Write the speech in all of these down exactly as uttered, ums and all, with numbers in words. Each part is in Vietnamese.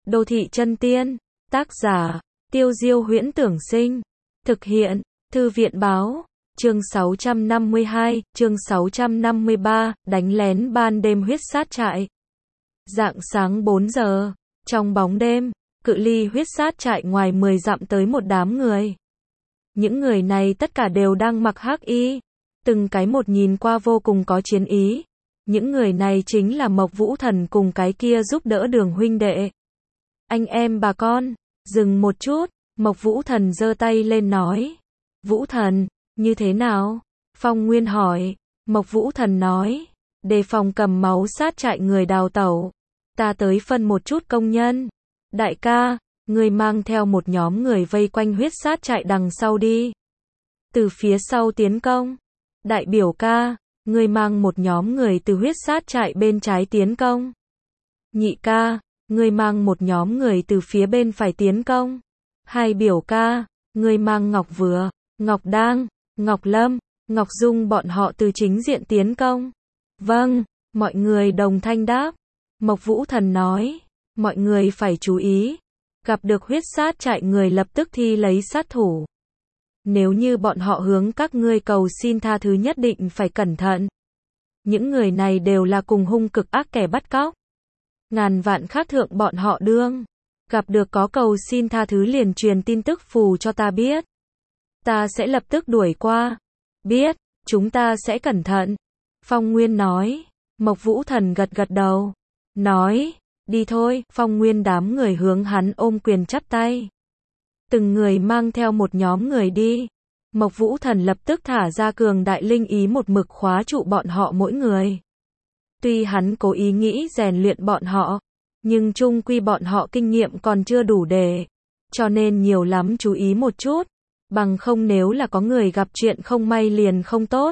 Đô thị chân tiên. Tác giả, Tiêu Diêu Huyễn Tưởng Sinh. Thực hiện, Thư viện Báo. Chương sáu trăm năm mươi hai, chương sáu trăm năm mươi ba, đánh lén ban đêm huyết sát trại. Rạng sáng bốn giờ, trong bóng đêm, cự ly huyết sát trại ngoài mười dặm tới một đám người. Những người này tất cả đều đang mặc hắc y, từng cái một nhìn qua vô cùng có chiến ý. Những người này chính là Mộc Vũ Thần cùng cái kia giúp đỡ Đường huynh đệ. Anh em bà con, dừng một chút, Mộc Vũ Thần giơ tay lên nói. Vũ Thần, như thế nào? Phong Nguyên hỏi. Mộc Vũ Thần nói, đề phòng cầm máu sát trại người đào tẩu. Ta tới phân một chút công nhân. Đại ca, người mang theo một nhóm người vây quanh huyết sát trại đằng sau đi. Từ phía sau tiến công. Đại biểu ca, người mang một nhóm người từ huyết sát trại bên trái tiến công. Nhị ca, người mang một nhóm người từ phía bên phải tiến công. Hai biểu ca, người mang Ngọc Vừa, Ngọc Đang, Ngọc Lâm, Ngọc Dung bọn họ từ chính diện tiến công. Vâng, mọi người đồng thanh đáp. Mộc Vũ Thần nói, mọi người phải chú ý, gặp được huyết sát trại người lập tức thi lấy sát thủ. Nếu như bọn họ hướng các ngươi cầu xin tha thứ nhất định phải cẩn thận. Những người này đều là cùng hung cực ác kẻ bắt cóc. Ngàn vạn khác thượng bọn họ đương. Gặp được có cầu xin tha thứ liền truyền tin tức phù cho ta biết. Ta sẽ lập tức đuổi qua. Biết, chúng ta sẽ cẩn thận. Phong Nguyên nói. Mộc Vũ Thần gật gật đầu. Nói, đi thôi. Phong Nguyên đám người hướng hắn ôm quyền chắp tay. Từng người mang theo một nhóm người đi. Mộc Vũ Thần lập tức thả ra cường đại linh ý một mực khóa trụ bọn họ mỗi người. Tuy hắn cố ý nghĩ rèn luyện bọn họ, nhưng chung quy bọn họ kinh nghiệm còn chưa đủ để, cho nên nhiều lắm chú ý một chút, bằng không nếu là có người gặp chuyện không may liền không tốt.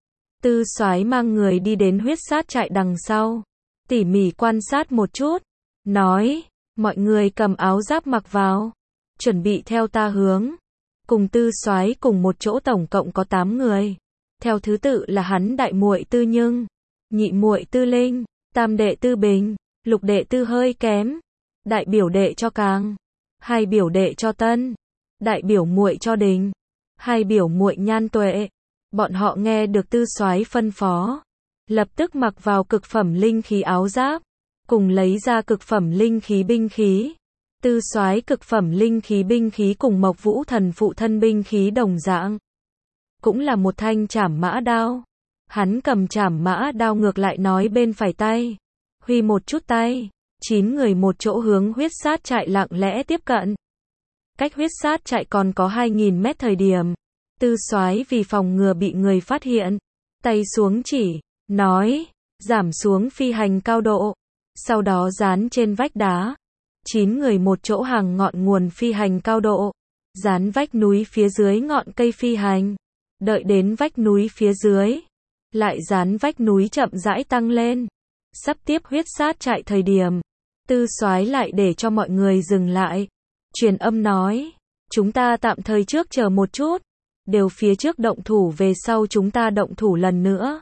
Tư Soái mang người đi đến huyết sát trại đằng sau, tỉ mỉ quan sát một chút, nói, mọi người cầm áo giáp mặc vào, chuẩn bị theo ta hướng. Cùng Tư Soái cùng một chỗ tổng cộng có tám người, theo thứ tự là hắn đại muội Tư Nhưng, nhị muội Tư Linh, tam đệ Tư Bình, lục đệ Tư Hơi Kém, đại biểu đệ cho Càng, hai biểu đệ cho Tân, đại biểu muội cho Đình, hai biểu muội Nhan Tuệ. Bọn họ nghe được Tư Soái phân phó, lập tức mặc vào cực phẩm linh khí áo giáp, cùng lấy ra cực phẩm linh khí binh khí. Tư Soái cực phẩm linh khí binh khí cùng Mộc Vũ Thần phụ thân binh khí đồng dạng, cũng là một thanh trảm mã đao. Hắn cầm trảm mã đao ngược lại nói bên phải tay, huy một chút tay, chín người một chỗ hướng huyết sát trại lặng lẽ tiếp cận. Cách huyết sát trại còn có hai nghìn mét thời điểm, Tư Soái vì phòng ngừa bị người phát hiện, tay xuống chỉ, nói, giảm xuống phi hành cao độ, sau đó dán trên vách đá. Chín người một chỗ hàng ngọn nguồn phi hành cao độ, dán vách núi phía dưới ngọn cây phi hành, đợi đến vách núi phía dưới, lại dán vách núi chậm rãi tăng lên. Sắp tiếp huyết sát trại thời điểm, Tư Soái lại để cho mọi người dừng lại, truyền âm nói, chúng ta tạm thời trước chờ một chút, đều phía trước động thủ về sau chúng ta động thủ lần nữa.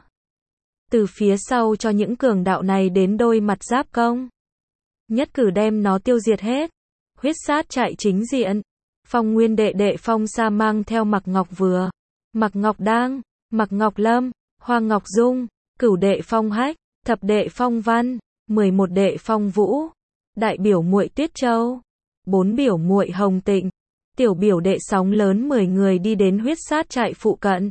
Từ phía sau cho những cường đạo này đến đôi mặt giáp công. Nhất cử đem nó tiêu diệt hết. Huyết sát trại chính diện. Phong Nguyên đệ đệ Phong Sa mang theo Mạc Ngọc Vừa, Mạc Ngọc Đang, Mạc Ngọc Lâm, Hoa Ngọc Dung, cửu đệ Phong Hách, thập đệ Phong Văn, mười một đệ Phong Vũ, đại biểu muội Tuyết Châu, bốn biểu muội Hồng Tịnh, tiểu biểu đệ Sóng Lớn mười người đi đến huyết sát trại phụ cận.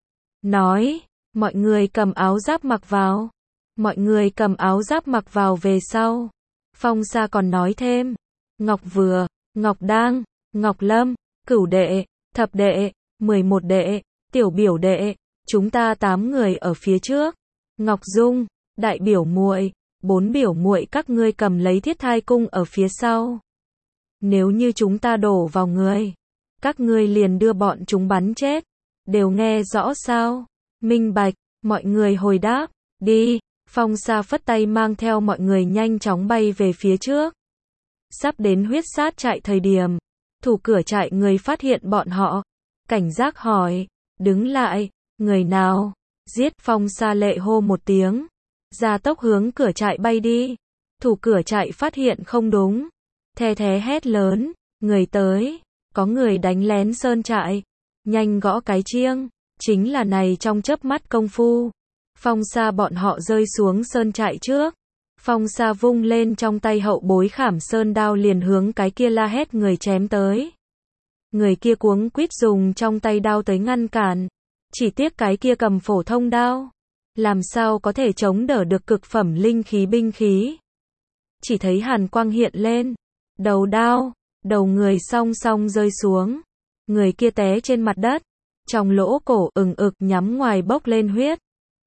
Nói, mọi người cầm áo giáp mặc vào. Mọi người cầm áo giáp mặc vào về sau. Phong Sa còn nói thêm, Ngọc Vừa, Ngọc Đang, Ngọc Lâm, cửu đệ, thập đệ, mười một đệ, tiểu biểu đệ, chúng ta tám người ở phía trước. Ngọc Dung, đại biểu muội, bốn biểu muội các ngươi cầm lấy thiết thai cung ở phía sau. Nếu như chúng ta đổ vào người, các ngươi liền đưa bọn chúng bắn chết. Đều nghe rõ sao? Minh bạch, mọi người hồi đáp, đi. Phong Sa phất tay mang theo mọi người nhanh chóng bay về phía trước. Sắp đến huyết sát trại thời điểm, thủ cửa trại người phát hiện bọn họ, cảnh giác hỏi, đứng lại, người nào? Giết. Phong Sa lệ hô một tiếng, gia tốc hướng cửa trại bay đi. Thủ cửa trại phát hiện không đúng, The thé hét lớn, người tới, có người đánh lén sơn trại, nhanh gõ cái chiêng, chính là này trong chớp mắt công phu. Phong Sa bọn họ rơi xuống sơn trại trước. Phong Sa vung lên trong tay hậu bối khảm sơn đao liền hướng cái kia la hét người chém tới. Người kia cuống quýt dùng trong tay đao tới ngăn cản. Chỉ tiếc cái kia cầm phổ thông đao. Làm sao có thể chống đỡ được cực phẩm linh khí binh khí. Chỉ thấy hàn quang hiện lên. Đầu đao, đầu người song song rơi xuống. Người kia té trên mặt đất. Trong lỗ cổ ừng ực nhắm ngoài bốc lên huyết.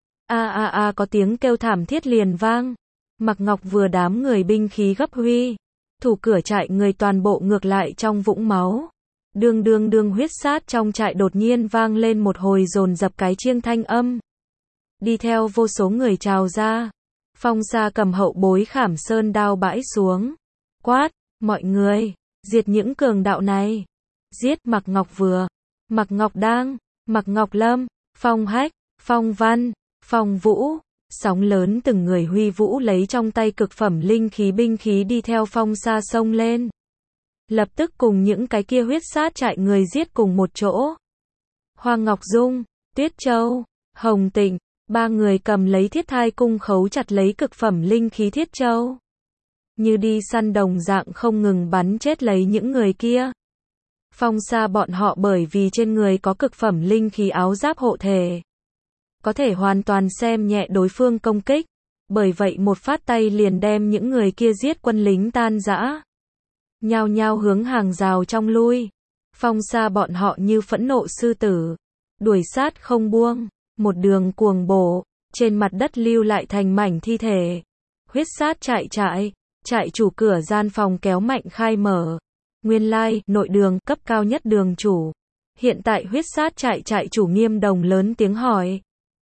A a a có tiếng kêu thảm thiết liền vang. Mạc Ngọc vừa đám người binh khí gấp huy. Thủ cửa trại người toàn bộ ngược lại trong vũng máu. Đương đương đương huyết sát trong trại đột nhiên vang lên một hồi dồn dập cái chiêng thanh âm. Đi theo vô số người trào ra. Phong Sa cầm hậu bối khảm sơn đao bãi xuống. Quát, mọi người, diệt những cường đạo này. Giết Mạc Ngọc vừa, Mạc Ngọc Đang, Mạc Ngọc Lâm, Phong Hách, Phong Văn, Phong Vũ. Sóng lớn từng người huy vũ lấy trong tay cực phẩm linh khí binh khí đi theo Phong Sa xông lên. Lập tức cùng những cái kia huyết sát trại người giết cùng một chỗ. Hoa Ngọc Dung, Tuyết Châu, Hồng Tịnh, ba người cầm lấy thiết thai cung khấu chặt lấy cực phẩm linh khí thiết châu. Như đi săn đồng dạng không ngừng bắn chết lấy những người kia. Phong Sa bọn họ bởi vì trên người có cực phẩm linh khí áo giáp hộ thể. Có thể hoàn toàn xem nhẹ đối phương công kích. Bởi vậy một phát tay liền đem những người kia giết quân lính tan rã. Nhao nhao hướng hàng rào trong lui. Phong Sa bọn họ như phẫn nộ sư tử. Đuổi sát không buông. Một đường cuồng bổ. Trên mặt đất lưu lại thành mảnh thi thể. Huyết sát chạy chạy. Trại chủ cửa gian phòng kéo mạnh khai mở. Nguyên lai, nội đường, cấp cao nhất đường chủ. Hiện tại huyết sát trại trại chủ Nghiêm Đồng lớn tiếng hỏi.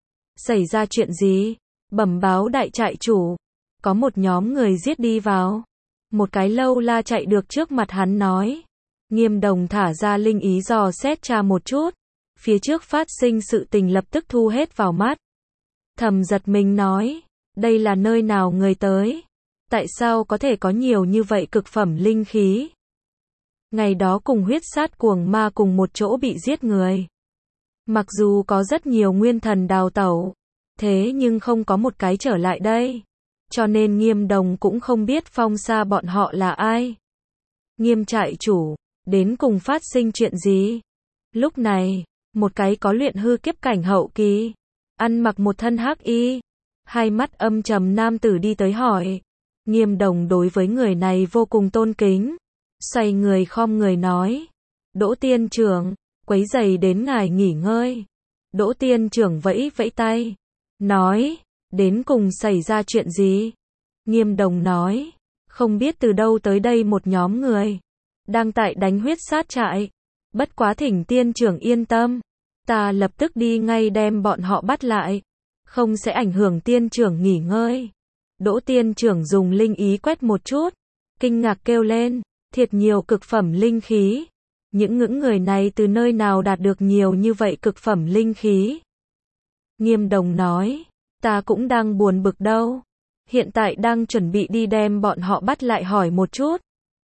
Xảy ra chuyện gì? Bẩm báo đại trại chủ. Có một nhóm người giết đi vào. Một cái lâu la chạy được trước mặt hắn nói. Nghiêm Đồng thả ra linh ý dò xét tra một chút. Phía trước phát sinh sự tình lập tức thu hết vào mắt. Thầm giật mình nói. Đây là nơi nào người tới? Tại sao có thể có nhiều như vậy cực phẩm linh khí? Ngày đó cùng huyết sát cuồng ma cùng một chỗ bị giết người. Mặc dù có rất nhiều nguyên thần đào tẩu, thế nhưng không có một cái trở lại đây. Cho nên Nghiêm Đồng cũng không biết Phong Sa bọn họ là ai. Nghiêm trại chủ, đến cùng phát sinh chuyện gì? Lúc này, một cái có luyện hư kiếp cảnh hậu kỳ, ăn mặc một thân hắc y, hai mắt âm trầm nam tử đi tới hỏi. Nghiêm Đồng đối với người này vô cùng tôn kính. Xoay người khom người nói. Đỗ tiên trưởng, quấy rầy đến ngài nghỉ ngơi. Đỗ tiên trưởng vẫy vẫy tay. Nói, đến cùng xảy ra chuyện gì? Nghiêm Đồng nói, không biết từ đâu tới đây một nhóm người. Đang tại đánh huyết sát trại. Bất quá thỉnh tiên trưởng yên tâm. Ta lập tức đi ngay đem bọn họ bắt lại. Không sẽ ảnh hưởng tiên trưởng nghỉ ngơi. Đỗ tiên trưởng dùng linh ý quét một chút. Kinh ngạc kêu lên. Thiệt nhiều cực phẩm linh khí. Những ngưỡng người này từ nơi nào đạt được nhiều như vậy cực phẩm linh khí? Nghiêm Đồng nói, ta cũng đang buồn bực đâu. Hiện tại đang chuẩn bị đi đem bọn họ bắt lại hỏi một chút.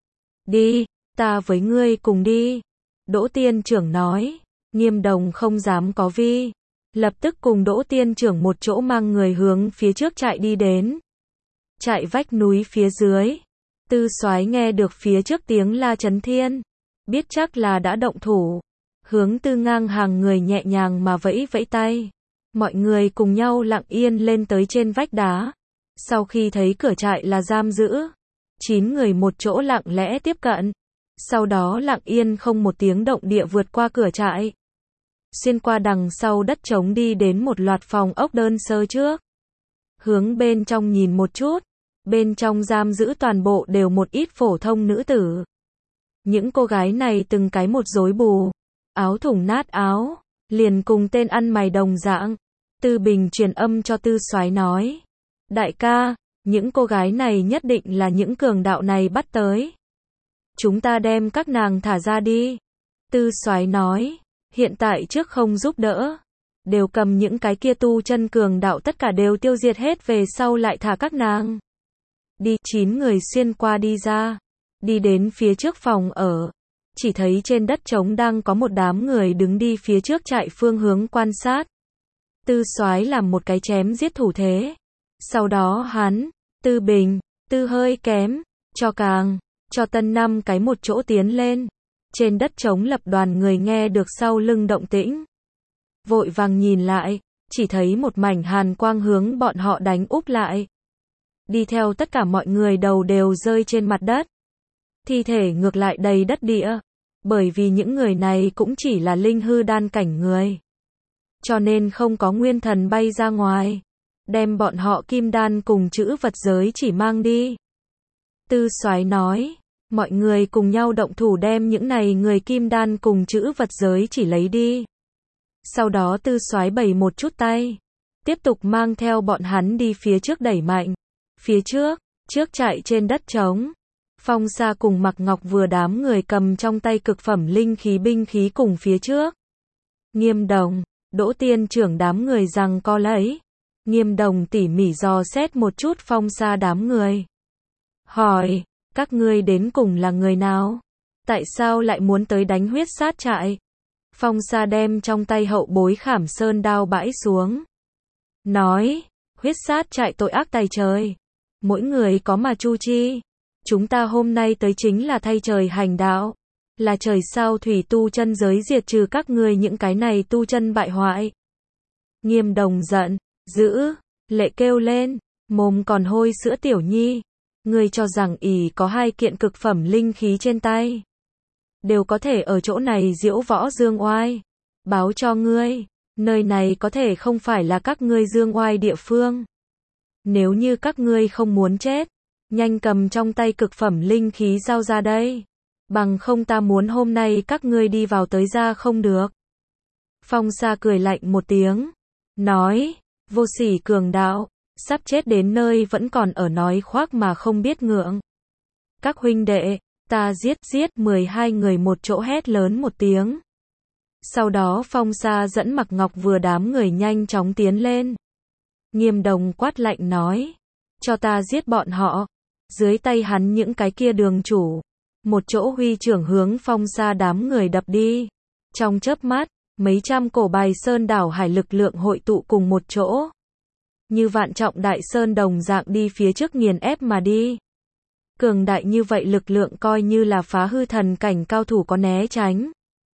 Đi, ta với ngươi cùng đi. Đỗ tiên trưởng nói, Nghiêm Đồng không dám có vi. Lập tức cùng Đỗ tiên trưởng một chỗ mang người hướng phía trước chạy đi đến. Chạy vách núi phía dưới. Tư Soái nghe được phía trước tiếng la chấn thiên. Biết chắc là đã động thủ. Hướng Tư Ngang hàng người nhẹ nhàng mà vẫy vẫy tay. Mọi người cùng nhau lặng yên lên tới trên vách đá. Sau khi thấy cửa trại là giam giữ. Chín người một chỗ lặng lẽ tiếp cận. Sau đó lặng yên không một tiếng động địa vượt qua cửa trại. Xuyên qua đằng sau đất trống đi đến một loạt phòng ốc đơn sơ trước. Hướng bên trong nhìn một chút. Bên trong giam giữ toàn bộ đều một ít phổ thông nữ tử. Những cô gái này từng cái một rối bù. Áo thủng nát áo. Liền cùng tên ăn mày đồng dạng. Tư Bình truyền âm cho Tư Soái nói. Đại ca, những cô gái này nhất định là những cường đạo này bắt tới. Chúng ta đem các nàng thả ra đi. Tư Soái nói. Hiện tại trước không giúp đỡ. Đều cầm những cái kia tu chân cường đạo tất cả đều tiêu diệt hết về sau lại thả các nàng. Đi, chín người xuyên qua đi ra. Đi đến phía trước phòng ở, chỉ thấy trên đất trống đang có một đám người đứng đi phía trước trại phương hướng quan sát. Tư Soái làm một cái chém giết thủ thế. Sau đó hắn, Tư Bình, Tư hơi kém, cho càng, cho tân năm cái một chỗ tiến lên. Trên đất trống lập đoàn người nghe được sau lưng động tĩnh. Vội vàng nhìn lại, chỉ thấy một mảnh hàn quang hướng bọn họ đánh úp lại. Đi theo tất cả mọi người đầu đều rơi trên mặt đất. Thi thể ngược lại đầy đất địa. Bởi vì những người này cũng chỉ là linh hư đan cảnh người. Cho nên không có nguyên thần bay ra ngoài. Đem bọn họ kim đan cùng chữ vật giới chỉ mang đi. Tư Soái nói, mọi người cùng nhau động thủ đem những này người kim đan cùng chữ vật giới chỉ lấy đi. Sau đó Tư Soái bày một chút tay. Tiếp tục mang theo bọn hắn đi phía trước đẩy mạnh. Phía trước, trước chạy trên đất trống. Phong Sa cùng Mạc Ngọc vừa đám người cầm trong tay cực phẩm linh khí binh khí cùng phía trước. Nghiêm Đồng, Đỗ Tiên trưởng đám người rằng co lấy. Nghiêm Đồng tỉ mỉ dò xét một chút Phong Sa đám người. Hỏi, các ngươi đến cùng là người nào? Tại sao lại muốn tới đánh huyết sát trại? Phong Sa đem trong tay hậu bối khảm sơn đao bãi xuống. Nói, huyết sát trại tội ác tày trời. Mỗi người có mà chu chi. Chúng ta hôm nay tới chính là thay trời hành đạo. Là trời sao thủy tu chân giới diệt trừ các ngươi những cái này tu chân bại hoại. Nghiêm Đồng giận, dữ, lệ kêu lên, mồm còn hôi sữa tiểu nhi. Ngươi cho rằng ỷ có hai kiện cực phẩm linh khí trên tay. Đều có thể ở chỗ này diễu võ dương oai. Báo cho ngươi, nơi này có thể không phải là các ngươi dương oai địa phương. Nếu như các ngươi không muốn chết, nhanh cầm trong tay cực phẩm linh khí giao ra đây. Bằng không ta muốn hôm nay các ngươi đi vào tới ra không được. Phong Sa cười lạnh một tiếng. Nói, vô sỉ cường đạo, sắp chết đến nơi vẫn còn ở nói khoác mà không biết ngượng. Các huynh đệ, ta giết giết mười hai người một chỗ hét lớn một tiếng. Sau đó Phong Sa dẫn Mạc Ngọc vừa đám người nhanh chóng tiến lên. Nghiêm Đồng quát lạnh nói, cho ta giết bọn họ. Dưới tay hắn những cái kia đường chủ. Một chỗ huy trưởng hướng Phong Sa đám người đập đi. Trong chớp mắt, mấy trăm cổ bài sơn đảo hải lực lượng hội tụ cùng một chỗ. Như vạn trọng đại sơn đồng dạng đi phía trước nghiền ép mà đi. Cường đại như vậy lực lượng coi như là phá hư thần cảnh cao thủ có né tránh.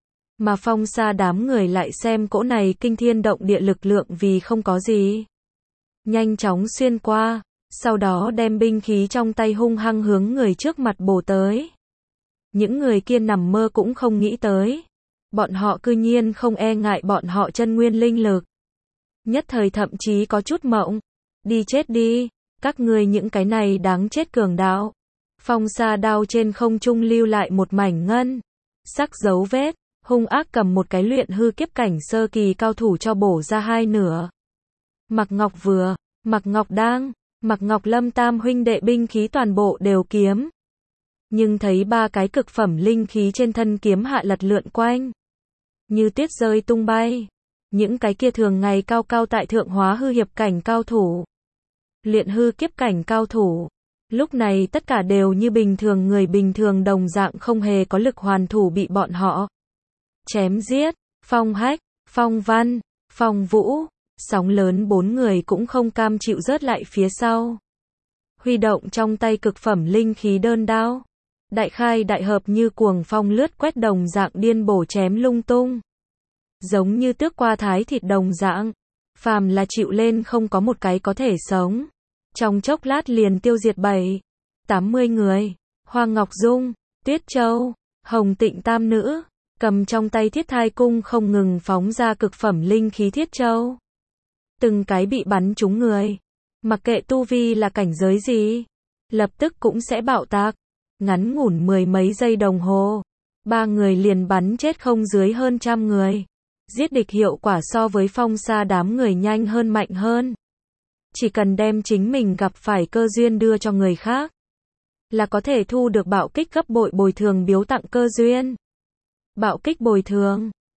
Mà Phong Sa đám người lại xem cỗ này kinh thiên động địa lực lượng vì không có gì. Nhanh chóng xuyên qua, sau đó đem binh khí trong tay hung hăng hướng người trước mặt bổ tới. Những người kia nằm mơ cũng không nghĩ tới. Bọn họ cư nhiên không e ngại bọn họ chân nguyên linh lực. Nhất thời thậm chí có chút mộng. Đi chết đi, các ngươi những cái này đáng chết cường đạo. Phong Sa đao trên không trung lưu lại một mảnh ngân sắc dấu vết, hung ác cầm một cái luyện hư kiếp cảnh sơ kỳ cao thủ cho bổ ra hai nửa. Mạc Ngọc vừa, Mạc Ngọc đang, Mạc Ngọc Lâm tam huynh đệ binh khí toàn bộ đều kiếm. Nhưng thấy ba cái cực phẩm linh khí trên thân kiếm hạ lật lượn quanh. Như tuyết rơi tung bay. Những cái kia thường ngày cao cao tại thượng hóa hư hiệp cảnh cao thủ. Luyện hư kiếp cảnh cao thủ. Lúc này tất cả đều như bình thường người bình thường đồng dạng không hề có lực hoàn thủ bị bọn họ. Chém giết, Phong Hách, Phong Văn, Phong Vũ, sóng lớn bốn người cũng không cam chịu rớt lại phía sau. Huy động trong tay cực phẩm linh khí đơn đao. Đại khai đại hợp như cuồng phong lướt quét đồng dạng điên bổ chém lung tung. Giống như tước qua thái thịt đồng dạng. Phàm là chịu lên không có một cái có thể sống. Trong chốc lát liền tiêu diệt bảy, tám mươi người. Hoàng Ngọc Dung, Tuyết Châu, Hồng Tịnh tam nữ. Cầm trong tay thiết thai cung không ngừng phóng ra cực phẩm linh khí thiết châu. Từng cái bị bắn trúng người. Mặc kệ tu vi là cảnh giới gì. Lập tức cũng sẽ bạo tạc. Ngắn ngủn mười mấy giây đồng hồ. Ba người liền bắn chết không dưới hơn trăm người. Giết địch hiệu quả so với Phong Sa đám người nhanh hơn mạnh hơn. Chỉ cần đem chính mình gặp phải cơ duyên đưa cho người khác. Là có thể thu được bạo kích gấp bội bồi thường biếu tặng cơ duyên. Bạo kích bồi thường.